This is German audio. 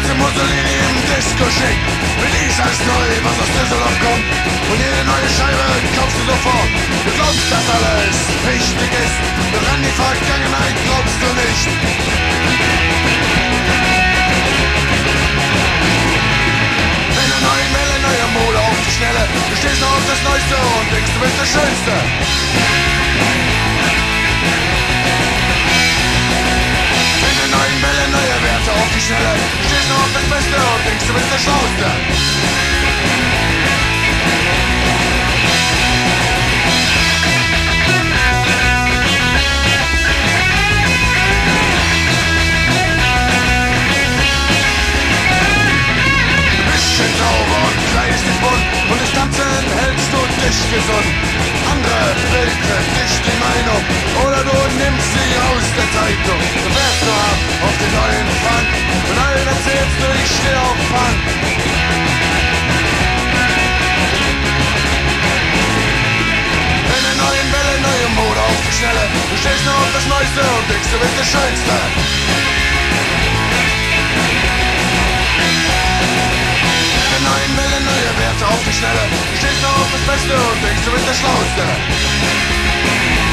Mussolini im Disco-Schick. Mit Is als neu, was aus Düsseldorf kommt. Und jede neue Scheibe kaufst du sofort. Du glaubst, dass alles wichtig ist, doch an die Vergangenheit glaubst du nicht. Mit einer neuen Welle, neuer Mode auf die Schnelle. Du stehst noch auf das Neueste und denkst, du bist der Schönste. Mit einer neuen Welle, neue Werte auf die Schnelle. Du stehst noch auf das Beste und denkst, du bist der Schlauste. Sauber und kleidest dich bunt und das Tanzen hältst du dich gesund. Andere bilden dich die Meinung oder du nimmst sie aus der Zeitung. Du fährst nur ab auf den neuen Fang und allen erzählst du, ich steh auf Punk. In der neuen Welle, neue Mode auf die Schnelle. Du stehst nur auf das Neueste und denkst, du bist der Schönste. Neuen Welle, neue Werte auf die Schnelle. Du stehst noch auf das Beste und denkst, du bist der Schlauste.